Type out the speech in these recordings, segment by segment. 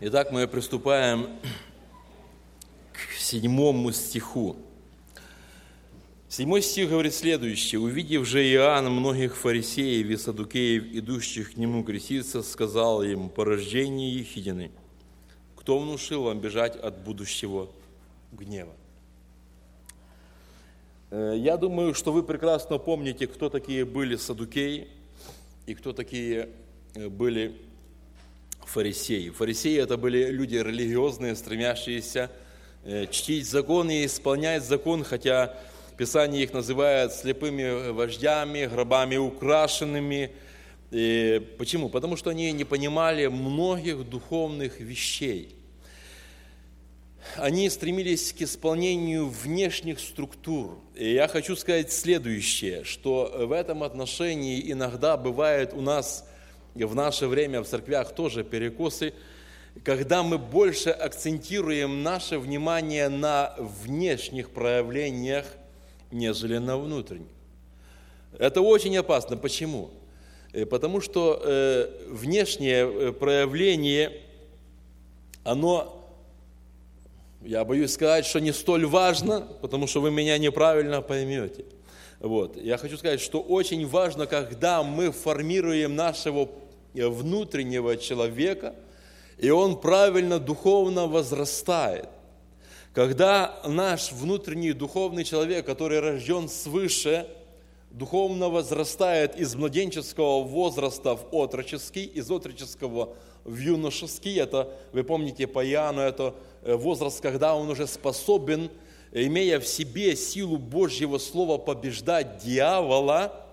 Итак, мы приступаем к 7 стиху. 7 стих говорит следующее. «Увидев же Иоанн многих фарисеев и саддукеев, идущих к нему креститься, сказал им: порождение Ехидины, кто внушил вам бежать от будущего гнева?» Я думаю, что вы прекрасно помните, кто такие были саддукеи и кто такие были фарисеи. Фарисеи – это были люди религиозные, стремящиеся чтить закон и исполнять закон, хотя Писание их называет слепыми вождями, гробами украшенными. И почему? Потому что они не понимали многих духовных вещей. Они стремились к исполнению внешних структур. И я хочу сказать следующее, что в этом отношении иногда бывает у нас в наше время в церквях тоже перекосы, когда мы больше акцентируем наше внимание на внешних проявлениях, нежели на внутренних. Это очень опасно. Почему? Потому что внешнее проявление, оно, я боюсь сказать, что не столь важно, потому что вы меня неправильно поймете. Я хочу сказать, что очень важно, когда мы формируем нашего внутреннего человека, и он правильно духовно возрастает. Когда наш внутренний духовный человек, который рожден свыше, духовно возрастает из младенческого возраста в отроческий, из отроческого в юношеский, это, вы помните по Иоанну, это возраст, когда он уже способен, имея в себе силу Божьего Слова, побеждать дьявола,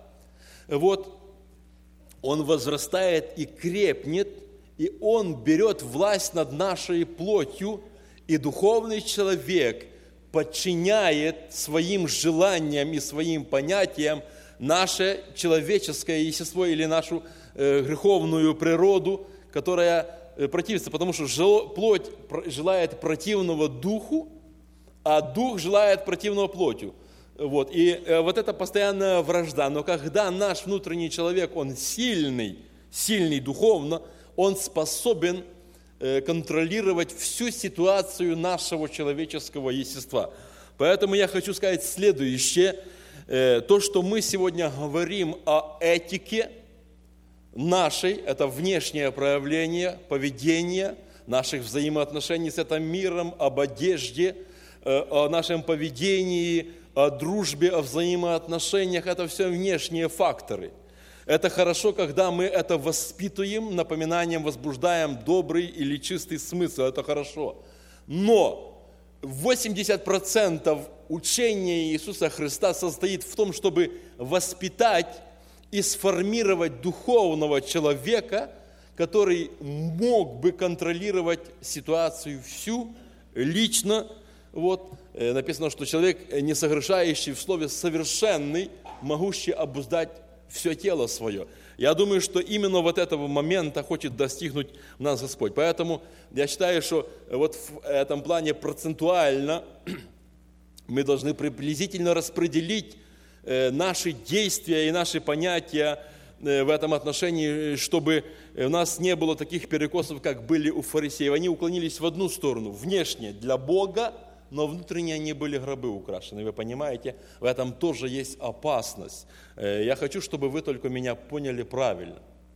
он возрастает и крепнет, и он берет власть над нашей плотью, и духовный человек подчиняет своим желаниям и своим понятиям наше человеческое естество или нашу греховную природу, которая противится, потому что плоть желает противного духу, а дух желает противного плотью. И это постоянная вражда. Но когда наш внутренний человек, он сильный духовно, он способен контролировать всю ситуацию нашего человеческого естества. Поэтому я хочу сказать следующее. То, что мы сегодня говорим о этике нашей, это внешнее проявление поведения, наших взаимоотношений с этим миром, об одежде, о нашем поведении, о дружбе, о взаимоотношениях, это все внешние факторы. Это хорошо, когда мы это воспитываем, напоминанием возбуждаем добрый или чистый смысл, это хорошо. Но 80% учения Иисуса Христа состоит в том, чтобы воспитать и сформировать духовного человека, который мог бы контролировать ситуацию всю лично. Написано, что человек, не согрешающий в слове, совершенный, могущий обуздать все тело свое. Я думаю, что именно этого момента хочет достигнуть нас Господь. Поэтому я считаю, что в этом плане процентуально мы должны приблизительно распределить наши действия и наши понятия в этом отношении, чтобы у нас не было таких перекосов, как были у фарисеев. Они уклонились в одну сторону, внешне для Бога, но внутренне они были гробы украшены. Вы понимаете, в этом тоже есть опасность. Я хочу, чтобы вы только меня поняли правильно.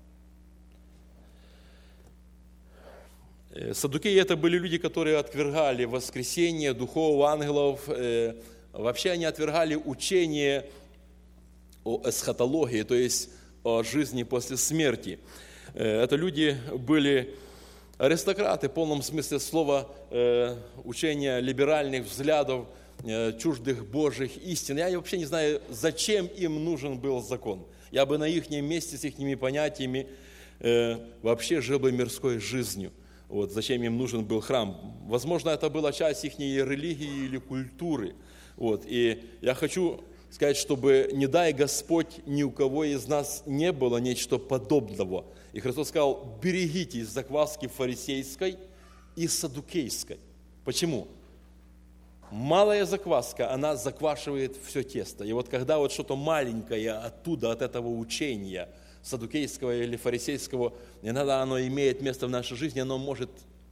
Саддукеи – это были люди, которые отвергали воскресение духов, ангелов. Вообще они отвергали учение о эсхатологии, то есть о жизни после смерти. Это люди были аристократы в полном смысле слова, учения либеральных взглядов, чуждых Божьих истин. Я вообще не знаю, зачем им нужен был закон. Я бы на их месте с их понятиями вообще жил бы мирской жизнью. Зачем им нужен был храм? Возможно, это была часть их религии или культуры. И я хочу сказать, чтобы, не дай Господь, ни у кого из нас не было нечто подобного. И Христос сказал: берегитесь закваски фарисейской и саддукейской. Почему? Малая закваска, она заквашивает все тесто. И когда что-то маленькое оттуда, от этого учения, саддукейского или фарисейского, иногда оно имеет место в нашей жизни, оно может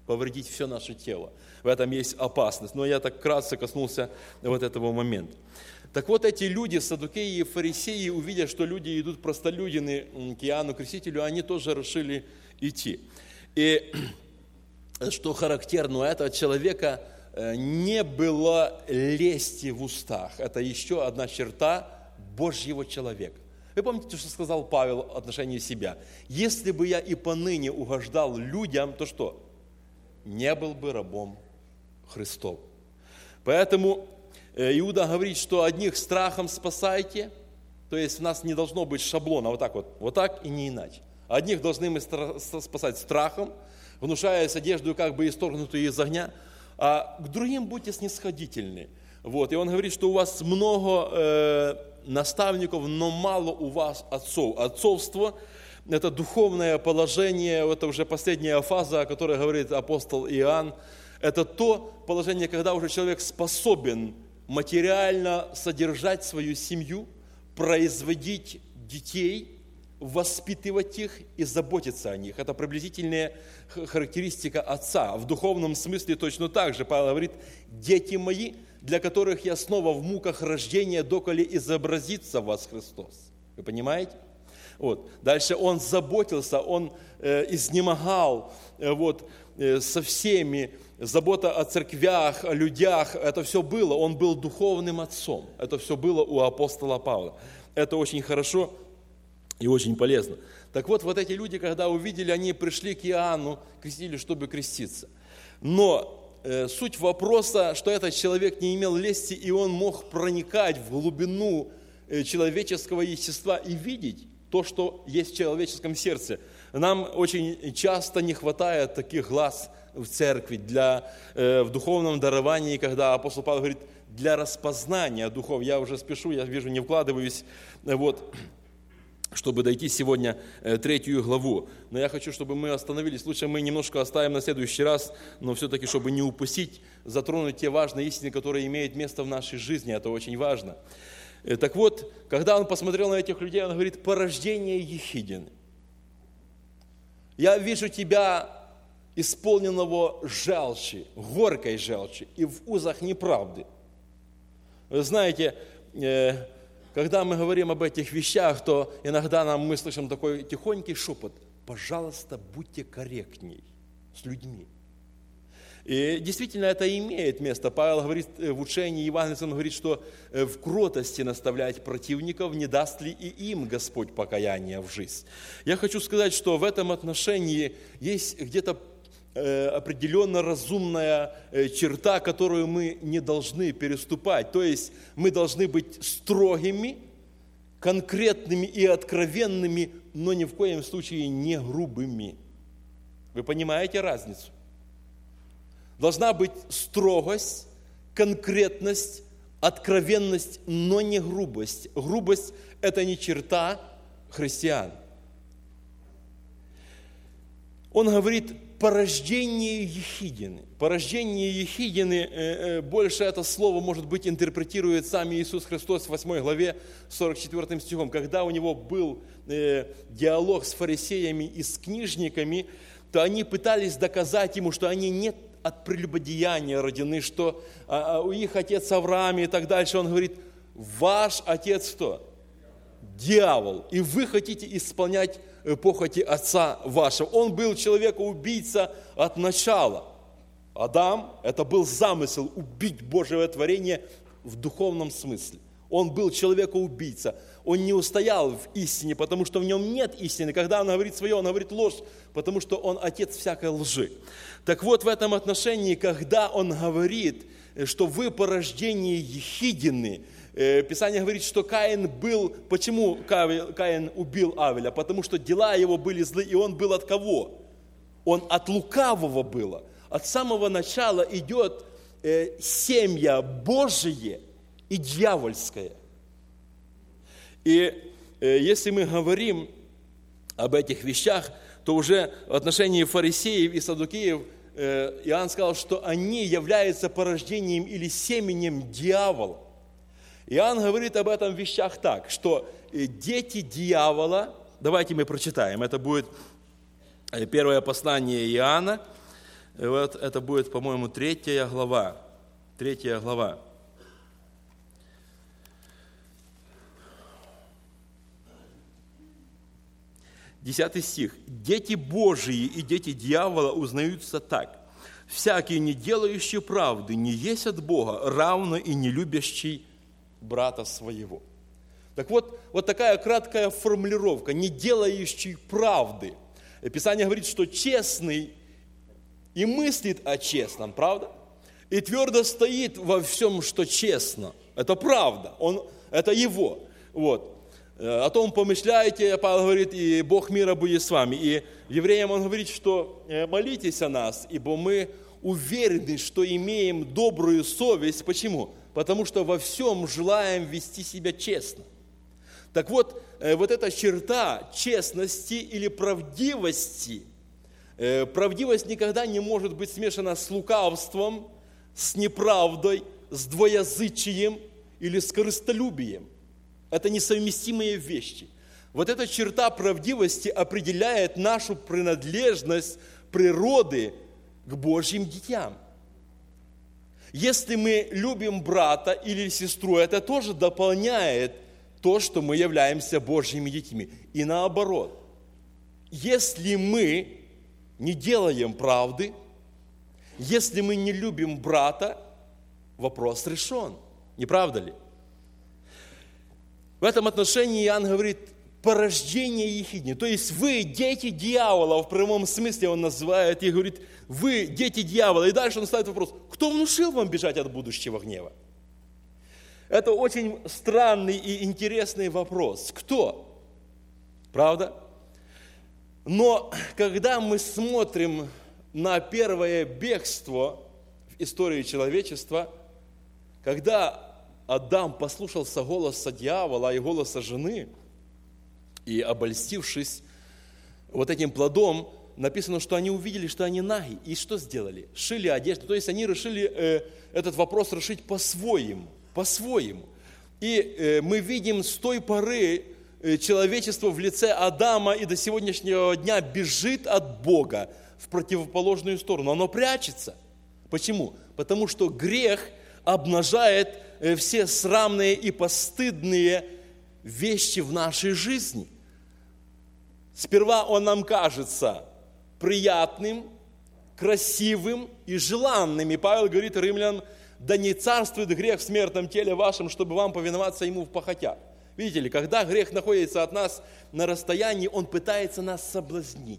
повредить все наше тело. В этом есть опасность. Но я так вкратце коснулся вот этого момента. Так вот, эти люди, саддукеи и фарисеи, увидя, что люди идут простолюдины к Иоанну Крестителю, они тоже решили идти. И что характерно, у этого человека не было лести в устах. Это еще одна черта Божьего человека. Вы помните, что сказал Павел в отношении себя? Если бы я и поныне угождал людям, то что? Не был бы рабом Христов. Поэтому Иуда говорит, что одних страхом спасайте, то есть у нас не должно быть шаблона, вот так и не иначе. Одних должны мы спасать страхом, внушая с одеждой как бы исторгнутую из огня, а к другим будьте снисходительны. И он говорит, что у вас много наставников, но мало у вас отцов. Отцовство – это духовное положение, это уже последняя фаза, о которой говорит апостол Иоанн. Это то положение, когда уже человек способен материально содержать свою семью, производить детей, воспитывать их и заботиться о них. Это приблизительная характеристика отца. В духовном смысле точно так же. Павел говорит: «Дети мои, для которых я снова в муках рождения, доколе изобразится в вас Христос». Вы понимаете? Дальше он заботился, он изнемогал со всеми. Забота о церквях, о людях, это все было. Он был духовным отцом. Это все было у апостола Павла. Это очень хорошо и очень полезно. Так вот эти люди, когда увидели, они пришли к Иоанну Крестителю, чтобы креститься. Но суть вопроса, что этот человек не имел лести, и он мог проникать в глубину человеческого естества и видеть то, что есть в человеческом сердце. Нам очень часто не хватает таких глаз в церкви, в духовном даровании, когда апостол Павел говорит, для распознания духов. Я уже спешу, я вижу, не вкладываюсь, чтобы дойти сегодня 3 главу. Но я хочу, чтобы мы остановились. Лучше мы немножко оставим на следующий раз, но все-таки, чтобы не упустить, затронуть те важные истины, которые имеют место в нашей жизни. Это очень важно. Так вот, когда он посмотрел на этих людей, он говорит: порождение ехидины. Я вижу тебя, исполненного желчи, горькой желчи и в узах неправды. Вы знаете, когда мы говорим об этих вещах, то иногда мы слышим такой тихонький шепот: пожалуйста, будьте корректней с людьми. И действительно это имеет место. Павел говорит в учении евангельском, он говорит, что в кротости наставлять противников, не даст ли и им Господь покаяние в жизнь. Я хочу сказать, что в этом отношении есть где-то определенно разумная черта, которую мы не должны переступать. То есть мы должны быть строгими, конкретными и откровенными, но ни в коем случае не грубыми. Вы понимаете разницу? Должна быть строгость, конкретность, откровенность, но не грубость. Грубость – это не черта христиан. Он говорит: порождение ехидины. Порождение ехидины, больше это слово, может быть, интерпретирует сам Иисус Христос в 8 главе 44 стихом. Когда у него был диалог с фарисеями и с книжниками, то они пытались доказать ему, что они не от прелюбодеяния рождены, что у их отец Авраам и так дальше. Он говорит: ваш отец кто? Дьявол. И вы хотите исполнять похоти отца вашего. Он был человека-убийца от начала. Адам, это был замысел убить Божье творение в духовном смысле. Он был человека-убийца. Он не устоял в истине, потому что в нем нет истины. Когда он говорит свое, он говорит ложь, потому что он отец всякой лжи. Так вот, в этом отношении, когда он говорит, что вы порождение ехидины, Писание говорит, что Каин был... Почему Каин убил Авеля? Потому что дела его были злы, и он был от кого? Он от лукавого было. От самого начала идет семя Божие и дьявольское. И если мы говорим об этих вещах, то уже в отношении фарисеев и саддукеев Иоанн сказал, что они являются порождением или семенем дьявола. Иоанн говорит об этом вещах так, что дети дьявола, давайте мы прочитаем, это будет первое послание Иоанна, Вот это будет, по-моему, 3 глава. 3 глава. 10 стих. «Дети Божии и дети дьявола узнаются так. Всякий, не делающий правды, не есть от Бога, равно и не любящий брата своего». Так вот, вот такая краткая формулировка. «Не делающий правды». Писание говорит, что честный и мыслит о честном, правда? И твердо стоит во всем, что честно. Это правда, это его. Вот. О том помышляете, Павел говорит, и Бог мира будет с вами. И евреям он говорит, что молитесь о нас, ибо мы уверены, что имеем добрую совесть. Почему? Потому что во всем желаем вести себя честно. Так вот, вот эта черта честности или правдивости, правдивость никогда не может быть смешана с лукавством, с неправдой, с двоязычием или с корыстолюбием. Это несовместимые вещи. Вот эта черта правдивости определяет нашу принадлежность природы к Божьим детям. Если мы любим брата или сестру, это тоже дополняет то, что мы являемся Божьими детьми. И наоборот, если мы не делаем правды, если мы не любим брата, вопрос решен. Не правда ли? В этом отношении Иоанн говорит порождение ехидни. То есть вы дети дьявола, в прямом смысле он называет и говорит, вы дети дьявола. И дальше он ставит вопрос, кто внушил вам бежать от будущего гнева? Это очень странный и интересный вопрос. Кто? Правда? Но когда мы смотрим на первое бегство в истории человечества, когда Адам послушался голоса дьявола и голоса жены, и обольстившись вот этим плодом, написано, что они увидели, что они наги. И что сделали? Шили одежду. То есть они решили этот вопрос решить по-своему. И мы видим с той поры человечество в лице Адама и до сегодняшнего дня бежит от Бога в противоположную сторону. Оно прячется. Почему? Потому что грех обнажает все срамные и постыдные вещи в нашей жизни. Сперва он нам кажется приятным, красивым и желанным. И Павел говорит римлянам, да не царствует грех в смертном теле вашем, чтобы вам повиноваться ему в похотях. Видите ли, когда грех находится от нас на расстоянии, он пытается нас соблазнить.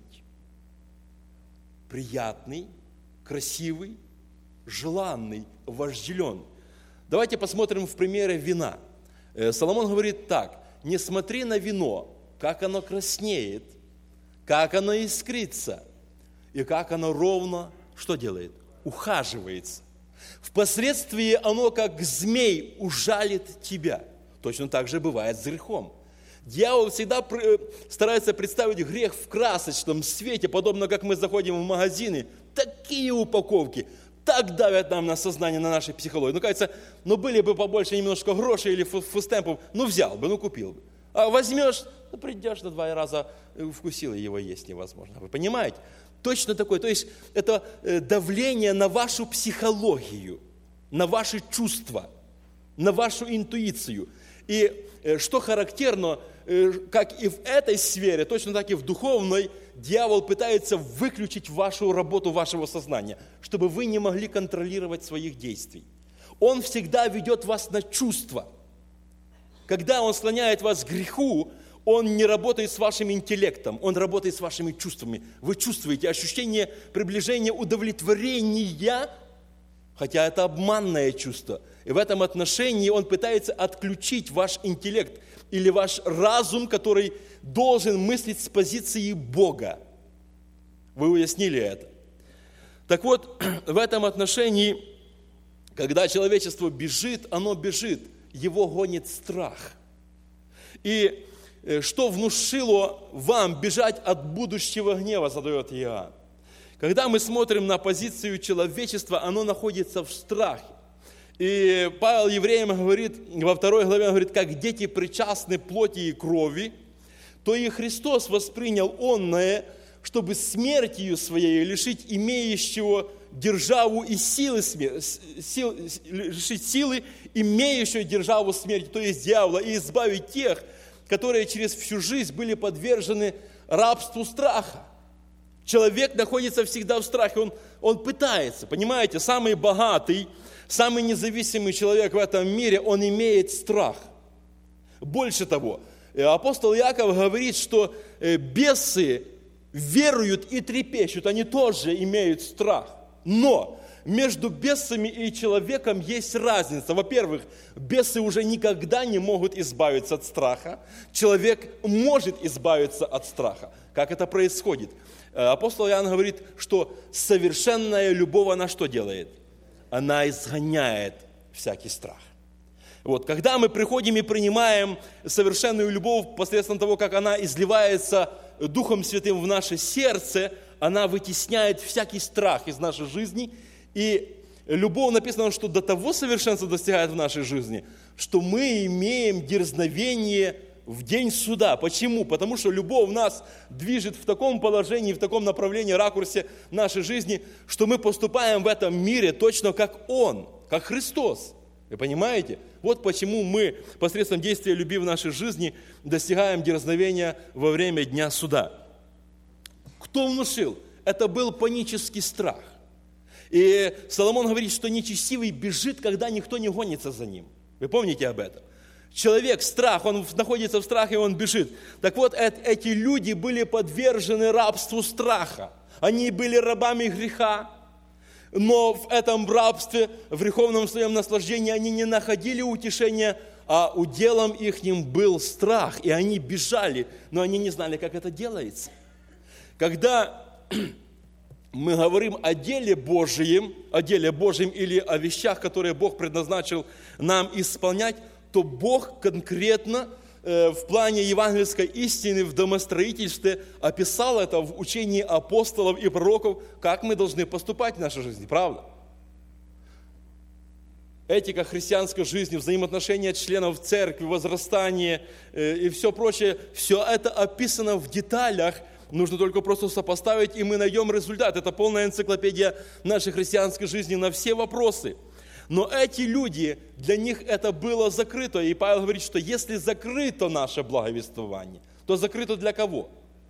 Приятный, красивый, желанный, вожделенный. Давайте посмотрим в примере вина. Соломон говорит так, не смотри на вино, как оно краснеет, как оно искрится, и как оно ровно, что делает? Ухаживается. Впоследствии оно, как змей, ужалит тебя. Точно так же бывает с грехом. Дьявол всегда старается представить грех в красочном свете, подобно как мы заходим в магазины. Такие упаковки, так давят нам на сознание, на нашей психологии. Кажется, были бы побольше немножко грошей или фустемпов, взял бы, купил бы. А возьмешь, придешь на 2 раза, вкусил, его есть невозможно. Вы понимаете? Точно такое. То есть это давление на вашу психологию, на ваши чувства, на вашу интуицию. И что характерно, как и в этой сфере, точно так и в духовной, дьявол пытается выключить вашу работу вашего сознания, чтобы вы не могли контролировать своих действий. Он всегда ведет вас на чувства. Когда он склоняет вас к греху, он не работает с вашим интеллектом, он работает с вашими чувствами. Вы чувствуете ощущение приближения удовлетворения, хотя это обманное чувство. И в этом отношении он пытается отключить ваш интеллект или ваш разум, который должен мыслить с позиции Бога. Вы уяснили это? Так вот, в этом отношении, когда человечество бежит, оно бежит, его гонит страх. И что внушило вам бежать от будущего гнева, задает Иоанн. Когда мы смотрим на позицию человечества, оно находится в страхе. И Павел евреям говорит, во 2 главе, он говорит, как дети причастны плоти и крови, то и Христос воспринял онное чтобы смертью своей лишить имеющего державу и лишить силы, имеющую державу смерти, то есть дьявола, и избавить тех, которые через всю жизнь были подвержены рабству страха. Человек находится всегда в страхе, он пытается, понимаете, самый богатый, самый независимый человек в этом мире, он имеет страх. Больше того, апостол Иаков говорит, что бесы веруют и трепещут, они тоже имеют страх. Но между бесами и человеком есть разница. Во-первых, бесы уже никогда не могут избавиться от страха. Человек может избавиться от страха. Как это происходит? Апостол Иоанн говорит, что совершенная любовь, она что делает? Она изгоняет всякий страх. Вот, когда мы приходим и принимаем совершенную любовь посредством того, как она изливается Духом Святым в наше сердце, она вытесняет всякий страх из нашей жизни. И любовь, написано, что до того совершенства достигает в нашей жизни, что мы имеем дерзновение в день суда. Почему? Потому что любовь нас движет в таком положении, в таком направлении, ракурсе нашей жизни, что мы поступаем в этом мире точно как Он, как Христос. Вы понимаете? Вот почему мы посредством действия любви в нашей жизни достигаем дерзновения во время дня суда. Кто внушил? Это был панический страх. И Соломон говорит, что нечестивый бежит, когда никто не гонится за ним. Вы помните об этом? Человек, страх, он находится в страхе, он бежит. Так вот, эти люди были подвержены рабству страха. Они были рабами греха, но в этом рабстве, в греховном своем наслаждении они не находили утешения, а уделом ихним был страх. И они бежали, но они не знали, как это делается. Когда мы говорим о деле Божьем или о вещах, которые Бог предназначил нам исполнять, то Бог конкретно в плане евангельской истины в домостроительстве описал это в учении апостолов и пророков, как мы должны поступать в нашей жизни, правда? Этика христианской жизни, взаимоотношения членов церкви, возрастание и все прочее, все это описано в деталях. Нужно только просто сопоставить, и мы найдем результат. Это полная энциклопедия нашей христианской жизни на все вопросы. Но эти люди, для них это было закрыто. И Павел говорит, что если закрыто наше благовествование, то закрыто для кого?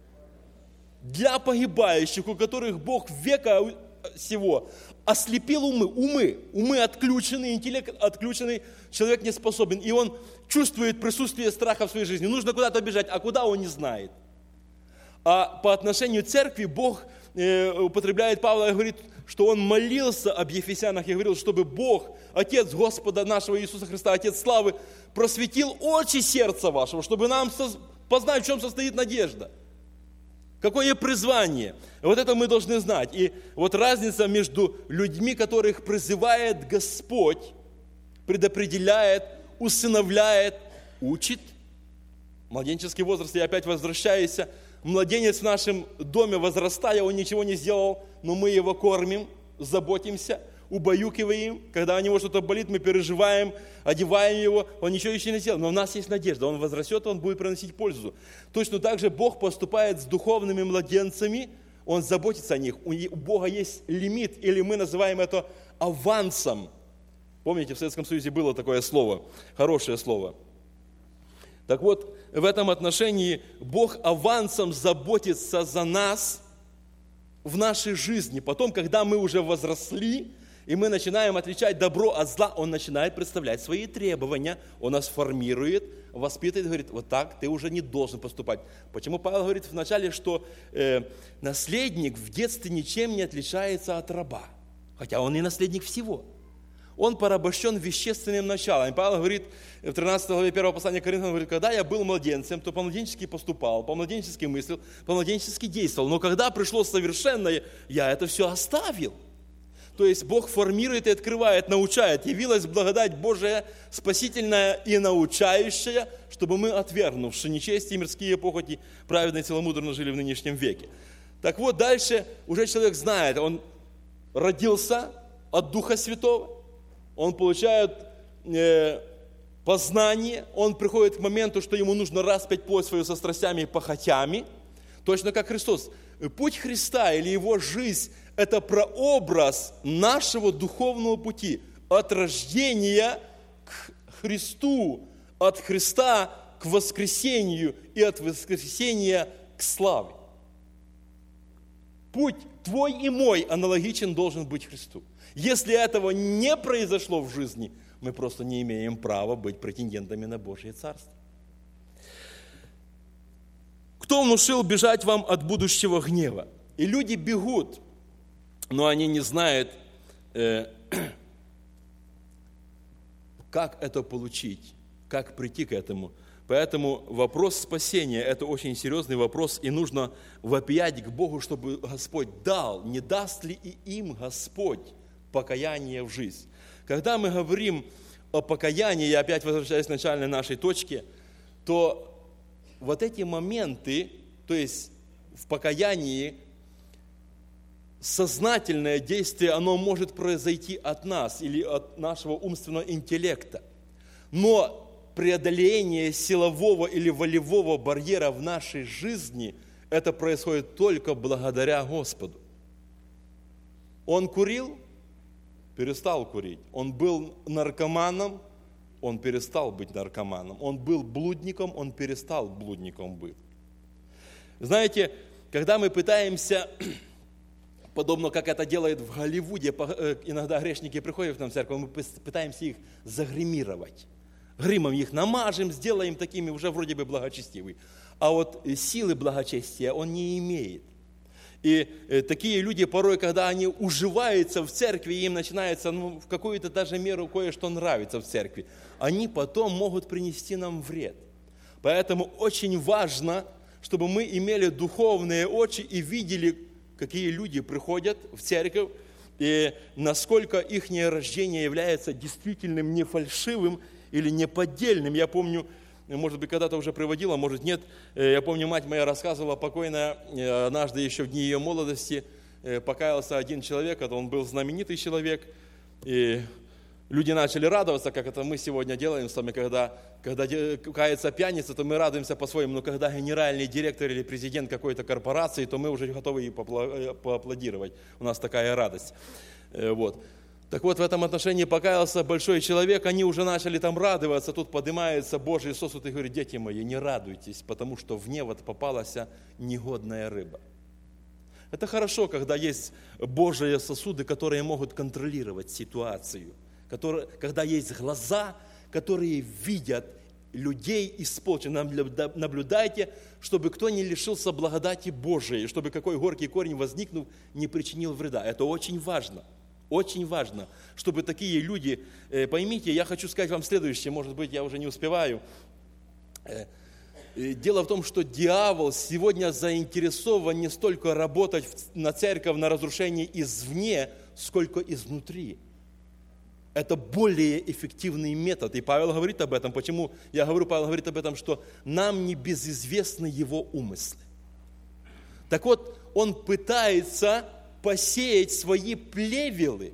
Для погибающих, у которых Бог века сего ослепил умы отключены, интеллект отключенный, человек не способен. И он чувствует присутствие страха в своей жизни. Нужно куда-то бежать, а куда он не знает. А по отношению к церкви Бог употребляет Павла и говорит, что он молился об ефесянах и говорил, чтобы Бог, Отец Господа нашего Иисуса Христа, Отец славы, просветил очи сердца вашего, чтобы нам познать, в чем состоит надежда. Какое призвание. Вот это мы должны знать. И вот разница между людьми, которых призывает Господь, предопределяет, усыновляет, учит. Младенческий возраст, я опять возвращаюсь. Младенец в нашем доме, возрастая, он ничего не сделал, но мы его кормим, заботимся, убаюкиваем. Когда у него что-то болит, мы переживаем, одеваем его, он ничего еще не сделал. Но у нас есть надежда, он возрастет, он будет приносить пользу. Точно так же Бог поступает с духовными младенцами, Он заботится о них. У Бога есть лимит, или мы называем это авансом. Помните, в Советском Союзе было такое слово, хорошее слово. Так вот, в этом отношении Бог авансом заботится за нас в нашей жизни. Потом, когда мы уже возросли, и мы начинаем отличать добро от зла, Он начинает представлять свои требования, Он нас формирует, воспитывает, говорит, вот так ты уже не должен поступать. Почему Павел говорит вначале, что наследник в детстве ничем не отличается от раба, хотя он и наследник всего. Он порабощен вещественным началом. И Павел говорит в 13 главе 1 послания к Коринфянам, говорит, когда я был младенцем, то по-младенчески поступал, по-младенчески мыслил, по-младенчески действовал. Но когда пришло совершенное, я это все оставил. То есть Бог формирует и открывает, научает. Явилась благодать Божия, спасительная и научающая, чтобы мы, отвергнувши нечестие и мирские похоти, праведно и целомудренно жили в нынешнем веке. Так вот, дальше уже человек знает, он родился от Духа Святого, он получает познание, он приходит к моменту, что ему нужно распять плоть свою со страстями и похотями, точно как Христос. Путь Христа или Его жизнь – это прообраз нашего духовного пути от рождения к Христу, от Христа к воскресению и от воскресения к славе. Путь твой и мой аналогичен должен быть Христу. Если этого не произошло в жизни, мы просто не имеем права быть претендентами на Божье Царство. Кто внушил бежать вам от будущего гнева? И люди бегут, но они не знают, как это получить, как прийти к этому. Поэтому вопрос спасения – это очень серьезный вопрос, и нужно вопиять к Богу, чтобы Господь дал, не даст ли и им Господь покаяние в жизнь. Когда мы говорим о покаянии, я опять возвращаюсь к начальной нашей точке, то вот эти моменты, то есть в покаянии, сознательное действие, оно может произойти от нас или от нашего умственного интеллекта. Но преодоление силового или волевого барьера в нашей жизни, это происходит только благодаря Господу. Он курил, перестал курить. Он был наркоманом, он перестал быть наркоманом. Он был блудником, он перестал блудником быть. Знаете, когда мы пытаемся, подобно как это делают в Голливуде, иногда грешники приходят к нам в церковь, мы пытаемся их загримировать. Гримом их намажем, сделаем такими уже вроде бы благочестивыми. А вот силы благочестия он не имеет. И такие люди порой, когда они уживаются в церкви, им начинается в какую-то даже меру кое-что нравится в церкви, они потом могут принести нам вред. Поэтому очень важно, чтобы мы имели духовные очи и видели, какие люди приходят в церковь, и насколько их рождение является действительным, не фальшивым или не поддельным. Я помню, может быть, когда-то уже приводила, может нет. Я помню, мать моя рассказывала, покойная, однажды еще в дни ее молодости покаялся один человек, это он был знаменитый человек, и люди начали радоваться, как это мы сегодня делаем с вами, когда кается пьяница, то мы радуемся по-своему, но когда генеральный директор или президент какой-то корпорации, то мы уже готовы ей поаплодировать. У нас такая радость. Вот. Так вот, в этом отношении покаялся большой человек, они уже начали там радоваться, тут поднимается Божий сосуд и говорит: дети мои, не радуйтесь, потому что в невод попалась негодная рыба. Это хорошо, когда есть Божьи сосуды, которые могут контролировать ситуацию, когда есть глаза, которые видят людей исполненных. Наблюдайте, чтобы кто не лишился благодати Божией, чтобы какой горький корень, возникнув, не причинил вреда. Это очень важно. Очень важно, чтобы такие люди, поймите, я хочу сказать вам следующее, может быть, я уже не успеваю. Дело в том, что дьявол сегодня заинтересован не столько работать на церковь, на разрушение извне, сколько изнутри. Это более эффективный метод. И Павел говорит об этом. Почему я говорю, Павел говорит об этом, что нам не безизвестны его умыслы. Так вот, он пытается посеять свои плевелы.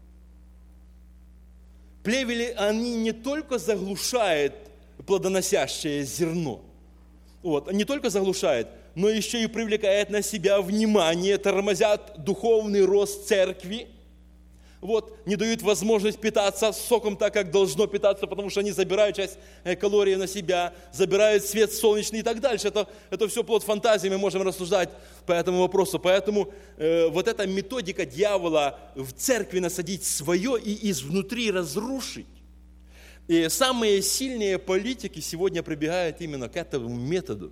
Плевели, они не только заглушают плодоносящее зерно, не только заглушают, но еще и привлекают на себя внимание, тормозят духовный рост церкви, не дают возможность питаться соком так, как должно питаться, потому что они забирают часть калорий на себя, забирают свет солнечный и так дальше. Это все плод фантазии, мы можем рассуждать по этому вопросу. Поэтому вот эта методика дьявола в церкви насадить свое и изнутри разрушить. И самые сильные политики сегодня прибегают именно к этому методу.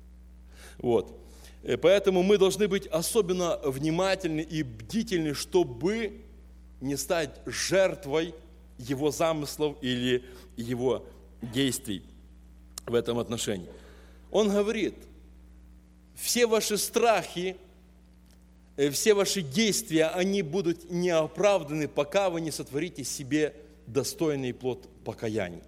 Поэтому мы должны быть особенно внимательны и бдительны, чтобы не стать жертвой его замыслов или его действий в этом отношении. Он говорит: все ваши страхи, все ваши действия, они будут неоправданы, пока вы не сотворите себе достойный плод покаяния.